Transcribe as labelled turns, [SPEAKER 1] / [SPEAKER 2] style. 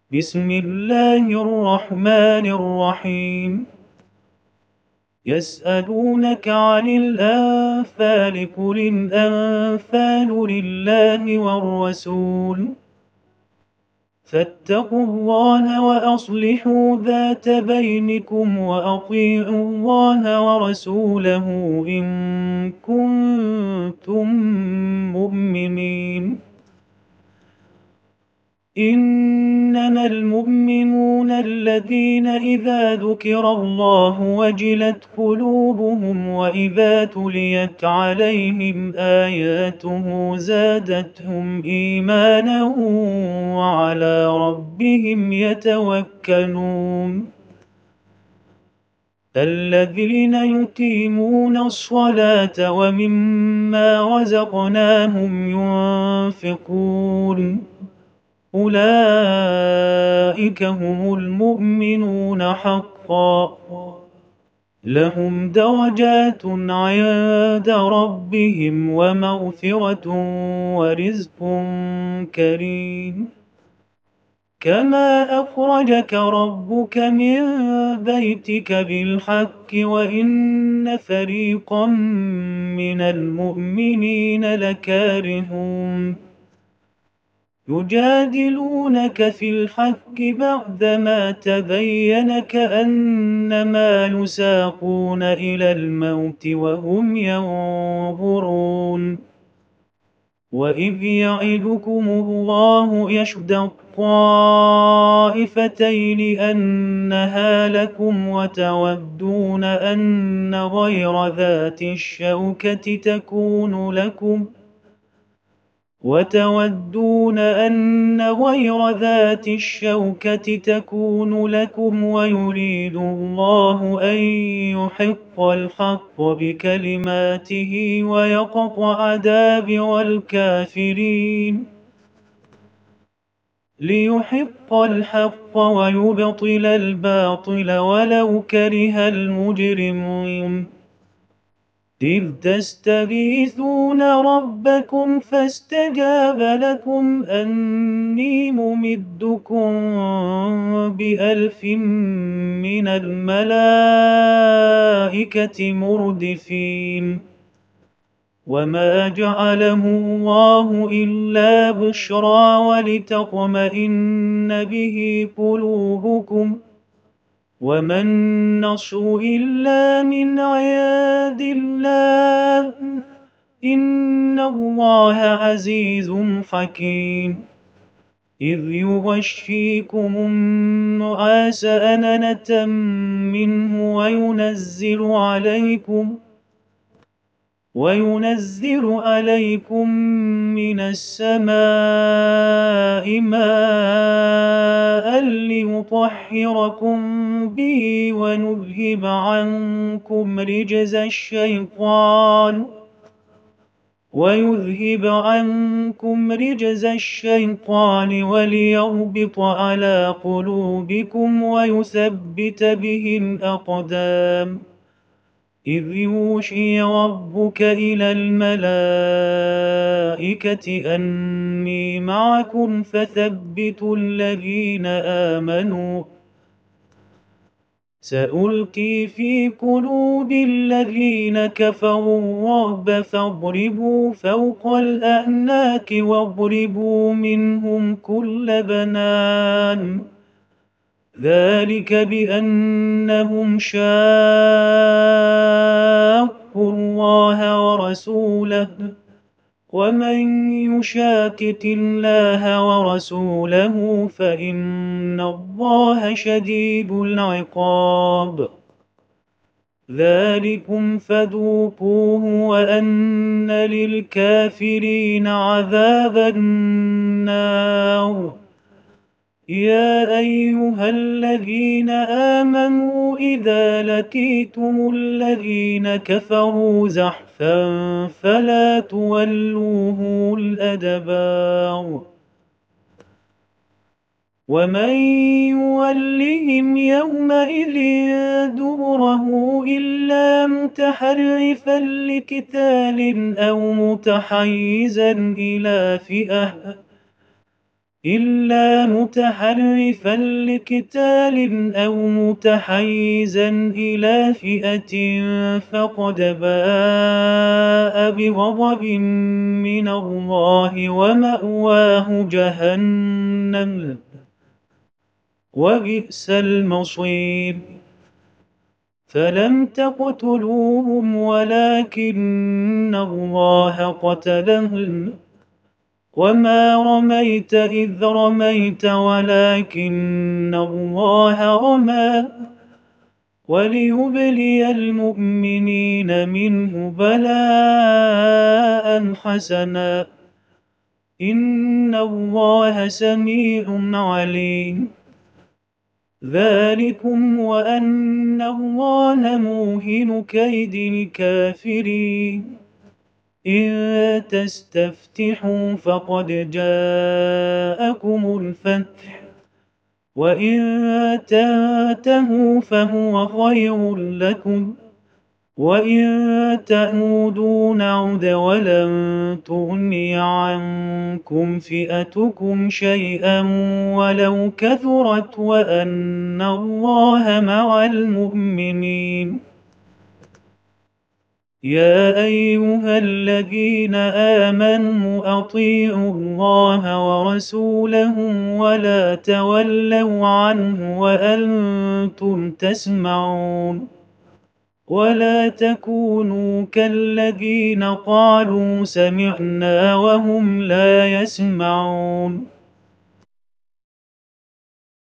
[SPEAKER 1] بسم الله الرحمن الرحيم. يسألونك عن الأنفال قل الأنفال لله والرسول فاتقوا الله وأصلحوا ذات بينكم وأطيعوا الله ورسوله إن كنتم مؤمنين. إنما المؤمنون الذين إذا ذكر الله وجلت قلوبهم وإذا تليت عليهم آياته زادتهم إيمانا وعلى ربهم يتوكلون. الذين يقيمون الصلاة ومما رزقناهم ينفقون أولئك هم المؤمنون حقا لهم درجات عند ربهم ومغفرة ورزق كريم. كما أخرجك ربك من بيتك بالحق وإن فريقا من المؤمنين لكارهون يجادلونك في الحق بعدما تبين كأنما يساقون إلى الموت وهم ينظرون. وإذ يعدكم الله إحدى الطائفتين أنها لكم وتودون أن غير ذات الشوكة تكون لكم ويريد الله أن يحق الحق بكلماته ويقطع دابر الكافرين ليحق الحق ويبطل الباطل ولو كره المجرمون. إذ تستغيثون ربكم فاستجاب لكم أني ممدكم ب1000 من الملائكة مردفين. وما جعله الله إلا بشرى ولتطمئن به قلوبكم وما النصر إلا من عند الله إن الله عزيز حكيم. إذ يغشيكم النعاس أمنة منه وينزل عليكم من السماء ماء ليطهركم به ويذهب عنكم رجز الشيطان وليربط على قلوبكم ويثبت به الأقدام. إذ يوحي ربك إلى الملائكة أني معكم فثبتوا الذين آمنوا سألقي في قلوب الذين كفروا الرعب فاضربوا فوق الأعناق واضربوا منهم كل بنان. ذلك بأنهم شاقوا الله ورسوله ومن يشاقق الله ورسوله فإن الله شديد العقاب. ذلكم فذوقوه وأن للكافرين عذاب النار. يا أيها الذين آمنوا إذا لقيتم الذين كفروا زحفا فلا تولوهم الأدبار. ومن يولهم يومئذ دبره إلا متحرفا لقتال أو متحيزا إلى فئة إلا متحرفا لقتال أو متحيزا إلى فئة فقد باء بغضب من الله ومأواه جهنم وبئس المصير فلم تقتلوهم ولكن الله قتلهم وما رميت إذ رميت ولكن الله رمى وليبلي المؤمنين منه بلاء حسنا إن الله سميع عليم ذلكم وأن الله موهن كيد الكافرين إن تستفتحوا فقد جاءكم الفتح وإن تنتهوا فهو خير لكم وإن تعودوا نعد ولن تغني عنكم فئتكم شيئا ولو كثرت وأن الله مع المؤمنين يا أيها الذين آمنوا أطيعوا الله ورسوله ولا تولوا عنه وأنتم تسمعون ولا تكونوا كالذين قالوا سمعنا وهم لا يسمعون